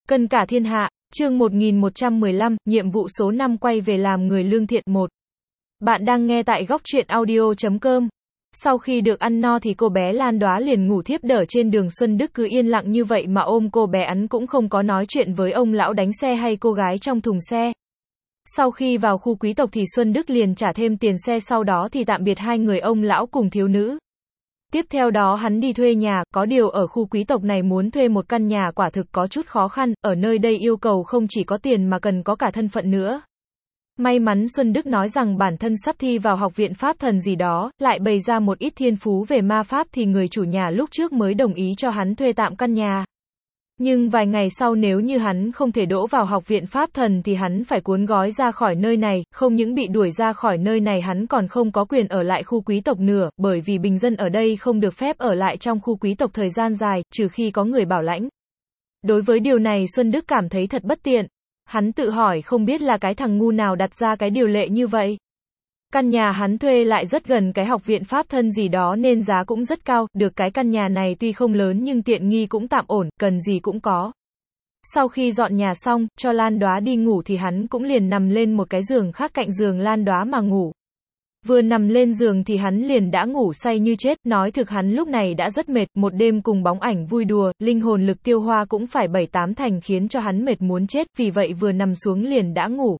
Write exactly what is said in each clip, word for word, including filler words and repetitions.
Cân cả thiên hạ, chương một nghìn một trăm mười lăm, nhiệm vụ số năm quay về làm người lương thiện một. Bạn đang nghe tại góc truyện audio chấm com. Sau khi được ăn no thì cô bé Lan Đóa liền ngủ thiếp đở trên đường. Xuân Đức cứ yên lặng như vậy mà ôm cô bé, hắn cũng không có nói chuyện với ông lão đánh xe hay cô gái trong thùng xe. Sau khi vào khu quý tộc thì Xuân Đức liền trả thêm tiền xe, sau đó thì tạm biệt hai người ông lão cùng thiếu nữ. Tiếp theo đó hắn đi thuê nhà, có điều ở khu quý tộc này muốn thuê một căn nhà quả thực có chút khó khăn, ở nơi đây yêu cầu không chỉ có tiền mà cần có cả thân phận nữa. May mắn Xuân Đức nói rằng bản thân sắp thi vào học viện pháp thần gì đó, lại bày ra một ít thiên phú về ma pháp thì người chủ nhà lúc trước mới đồng ý cho hắn thuê tạm căn nhà. Nhưng vài ngày sau nếu như hắn không thể đỗ vào học viện pháp thần thì hắn phải cuốn gói ra khỏi nơi này, không những bị đuổi ra khỏi nơi này hắn còn không có quyền ở lại khu quý tộc nữa, bởi vì bình dân ở đây không được phép ở lại trong khu quý tộc thời gian dài, trừ khi có người bảo lãnh. Đối với điều này Xuân Đức cảm thấy thật bất tiện. Hắn tự hỏi không biết là cái thằng ngu nào đặt ra cái điều lệ như vậy. Căn nhà hắn thuê lại rất gần cái học viện pháp thân gì đó nên giá cũng rất cao, được cái căn nhà này tuy không lớn nhưng tiện nghi cũng tạm ổn, cần gì cũng có. Sau khi dọn nhà xong, cho Lan Đóa đi ngủ thì hắn cũng liền nằm lên một cái giường khác cạnh giường Lan Đóa mà ngủ. Vừa nằm lên giường thì hắn liền đã ngủ say như chết, nói thực hắn lúc này đã rất mệt, một đêm cùng bóng ảnh vui đùa, linh hồn lực tiêu hoa cũng phải bảy tám thành khiến cho hắn mệt muốn chết, vì vậy vừa nằm xuống liền đã ngủ.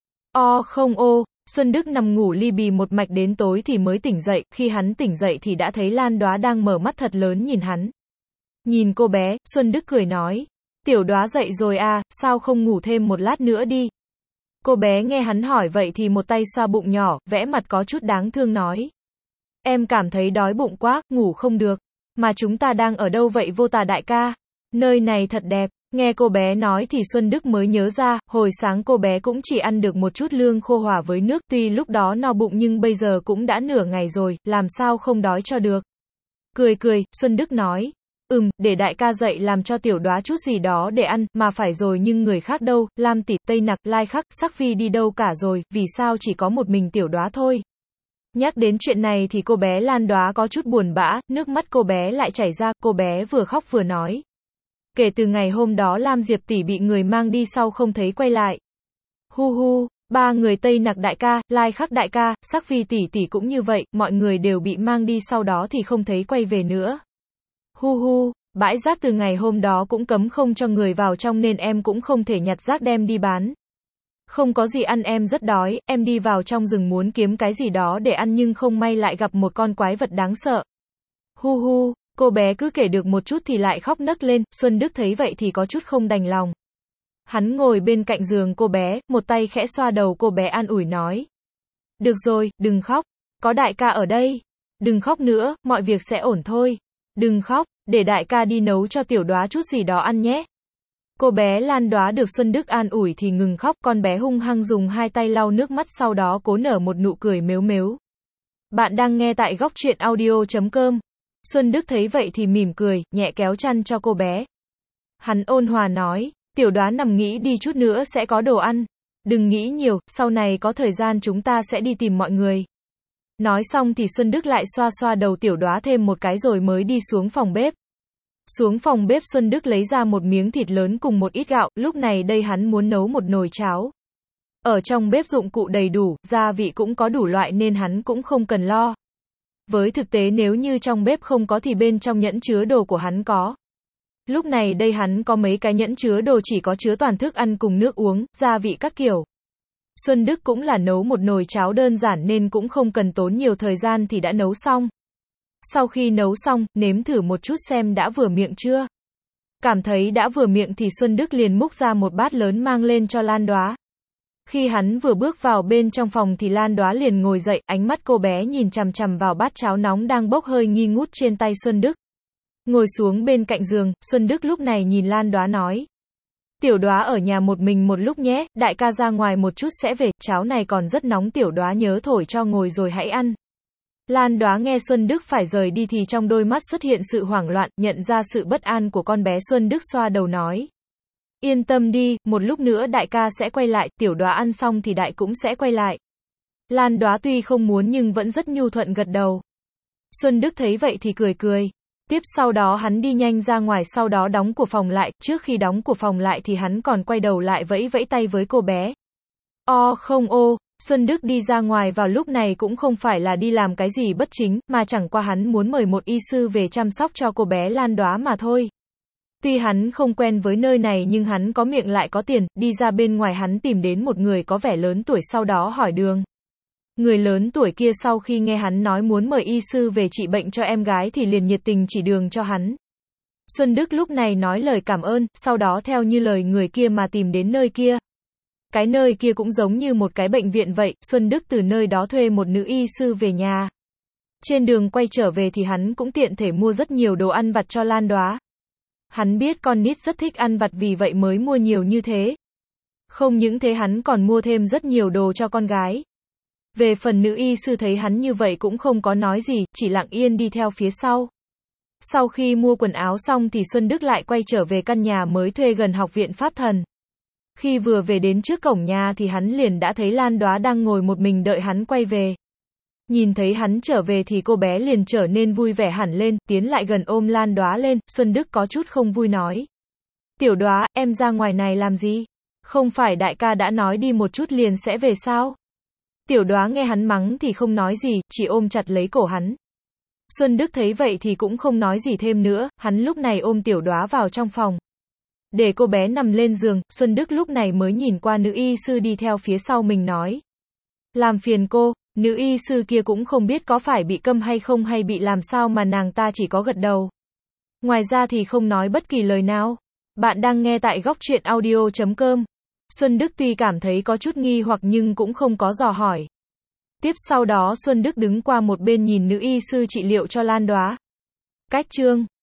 O không ô. Xuân Đức nằm ngủ li bì một mạch đến tối thì mới tỉnh dậy, khi hắn tỉnh dậy thì đã thấy Lan Đóa đang mở mắt thật lớn nhìn hắn. Nhìn cô bé, Xuân Đức cười nói, tiểu Đóa dậy rồi à, sao không ngủ thêm một lát nữa đi. Cô bé nghe hắn hỏi vậy thì một tay xoa bụng nhỏ, vẽ mặt có chút đáng thương nói. Em cảm thấy đói bụng quá, ngủ không được. Mà chúng ta đang ở đâu vậy Vô Tà đại ca? Nơi này thật đẹp. Nghe cô bé nói thì Xuân Đức mới nhớ ra, hồi sáng cô bé cũng chỉ ăn được một chút lương khô hòa với nước, tuy lúc đó no bụng nhưng bây giờ cũng đã nửa ngày rồi, làm sao không đói cho được. Cười cười, Xuân Đức nói, ừm, để đại ca dậy làm cho tiểu Đóa chút gì đó để ăn, mà phải rồi nhưng người khác đâu, Lam Tỷ, Tây Nặc, Lai Khắc, Sắc Phi đi đâu cả rồi, vì sao chỉ có một mình tiểu Đóa thôi. Nhắc đến chuyện này thì cô bé Lan Đóa có chút buồn bã, nước mắt cô bé lại chảy ra, cô bé vừa khóc vừa nói. Kể từ ngày hôm đó Lam Diệp tỷ bị người mang đi sau không thấy quay lại. Hu hu, ba người Tây Nặc đại ca, Lai Khắc đại ca, Sắc Phi tỷ tỷ cũng như vậy, mọi người đều bị mang đi sau đó thì không thấy quay về nữa. Hu hu, bãi rác từ ngày hôm đó cũng cấm không cho người vào trong nên em cũng không thể nhặt rác đem đi bán. Không có gì ăn em rất đói, em đi vào trong rừng muốn kiếm cái gì đó để ăn nhưng không may lại gặp một con quái vật đáng sợ. Hu hu. Cô bé cứ kể được một chút thì lại khóc nấc lên, Xuân Đức thấy vậy thì có chút không đành lòng. Hắn ngồi bên cạnh giường cô bé, một tay khẽ xoa đầu cô bé an ủi nói. Được rồi, đừng khóc, có đại ca ở đây. Đừng khóc nữa, mọi việc sẽ ổn thôi. Đừng khóc, để đại ca đi nấu cho tiểu Đóa chút gì đó ăn nhé. Cô bé Lan Đóa được Xuân Đức an ủi thì ngừng khóc, con bé hung hăng dùng hai tay lau nước mắt sau đó cố nở một nụ cười mếu mếu. Bạn đang nghe tại góc truyện audio chấm com. Xuân Đức thấy vậy thì mỉm cười, nhẹ kéo chăn cho cô bé. Hắn ôn hòa nói, tiểu Đóa nằm nghĩ đi chút nữa sẽ có đồ ăn. Đừng nghĩ nhiều, sau này có thời gian chúng ta sẽ đi tìm mọi người. Nói xong thì Xuân Đức lại xoa xoa đầu tiểu Đóa thêm một cái rồi mới đi xuống phòng bếp. Xuống phòng bếp Xuân Đức lấy ra một miếng thịt lớn cùng một ít gạo, lúc này đây hắn muốn nấu một nồi cháo. Ở trong bếp dụng cụ đầy đủ, gia vị cũng có đủ loại nên hắn cũng không cần lo. Với thực tế nếu như trong bếp không có thì bên trong nhẫn chứa đồ của hắn có. Lúc này đây hắn có mấy cái nhẫn chứa đồ chỉ có chứa toàn thức ăn cùng nước uống, gia vị các kiểu. Xuân Đức cũng là nấu một nồi cháo đơn giản nên cũng không cần tốn nhiều thời gian thì đã nấu xong. Sau khi nấu xong, nếm thử một chút xem đã vừa miệng chưa. Cảm thấy đã vừa miệng thì Xuân Đức liền múc ra một bát lớn mang lên cho Lan Đóa. Khi hắn vừa bước vào bên trong phòng thì Lan Đóa liền ngồi dậy, ánh mắt cô bé nhìn chằm chằm vào bát cháo nóng đang bốc hơi nghi ngút trên tay Xuân Đức. Ngồi xuống bên cạnh giường, Xuân Đức lúc này nhìn Lan Đóa nói. Tiểu Đóa ở nhà một mình một lúc nhé, đại ca ra ngoài một chút sẽ về, cháo này còn rất nóng tiểu Đóa nhớ thổi cho ngồi rồi hãy ăn. Lan Đóa nghe Xuân Đức phải rời đi thì trong đôi mắt xuất hiện sự hoảng loạn, nhận ra sự bất an của con bé Xuân Đức xoa đầu nói. Yên tâm đi, một lúc nữa đại ca sẽ quay lại, tiểu Đóa ăn xong thì đại cũng sẽ quay lại. Lan Đóa tuy không muốn nhưng vẫn rất nhu thuận gật đầu. Xuân Đức thấy vậy thì cười cười. Tiếp sau đó hắn đi nhanh ra ngoài, sau đó đóng cửa phòng lại, trước khi đóng cửa phòng lại thì hắn còn quay đầu lại vẫy vẫy tay với cô bé. O không ô, Xuân Đức đi ra ngoài vào lúc này cũng không phải là đi làm cái gì bất chính, mà chẳng qua hắn muốn mời một y sư về chăm sóc cho cô bé Lan Đóa mà thôi. Tuy hắn không quen với nơi này nhưng hắn có miệng lại có tiền, đi ra bên ngoài hắn tìm đến một người có vẻ lớn tuổi sau đó hỏi đường. Người lớn tuổi kia sau khi nghe hắn nói muốn mời y sư về trị bệnh cho em gái thì liền nhiệt tình chỉ đường cho hắn. Xuân Đức lúc này nói lời cảm ơn, sau đó theo như lời người kia mà tìm đến nơi kia. Cái nơi kia cũng giống như một cái bệnh viện vậy, Xuân Đức từ nơi đó thuê một nữ y sư về nhà. Trên đường quay trở về thì hắn cũng tiện thể mua rất nhiều đồ ăn vặt cho Lan Đóa. Hắn biết con nít rất thích ăn vặt vì vậy mới mua nhiều như thế. Không những thế hắn còn mua thêm rất nhiều đồ cho con gái. Về phần nữ y sư thấy hắn như vậy cũng không có nói gì, chỉ lặng yên đi theo phía sau. Sau khi mua quần áo xong thì Xuân Đức lại quay trở về căn nhà mới thuê gần học viện Pháp Thần. Khi vừa về đến trước cổng nhà thì hắn liền đã thấy Lan Đóa đang ngồi một mình đợi hắn quay về. Nhìn thấy hắn trở về thì cô bé liền trở nên vui vẻ hẳn lên, tiến lại gần ôm Lan Đóa lên, Xuân Đức có chút không vui nói. Tiểu Đóa, em ra ngoài này làm gì? Không phải đại ca đã nói đi một chút liền sẽ về sao? Tiểu Đóa nghe hắn mắng thì không nói gì, chỉ ôm chặt lấy cổ hắn. Xuân Đức thấy vậy thì cũng không nói gì thêm nữa, hắn lúc này ôm Tiểu Đóa vào trong phòng. Để cô bé nằm lên giường, Xuân Đức lúc này mới nhìn qua nữ y sư đi theo phía sau mình nói. Làm phiền cô, nữ y sư kia cũng không biết có phải bị câm hay không hay bị làm sao mà nàng ta chỉ có gật đầu. Ngoài ra thì không nói bất kỳ lời nào. Bạn đang nghe tại góc truyện audio chấm com. Xuân Đức tuy cảm thấy có chút nghi hoặc nhưng cũng không có dò hỏi. Tiếp sau đó Xuân Đức đứng qua một bên nhìn nữ y sư trị liệu cho Lan Đóa. Cách chương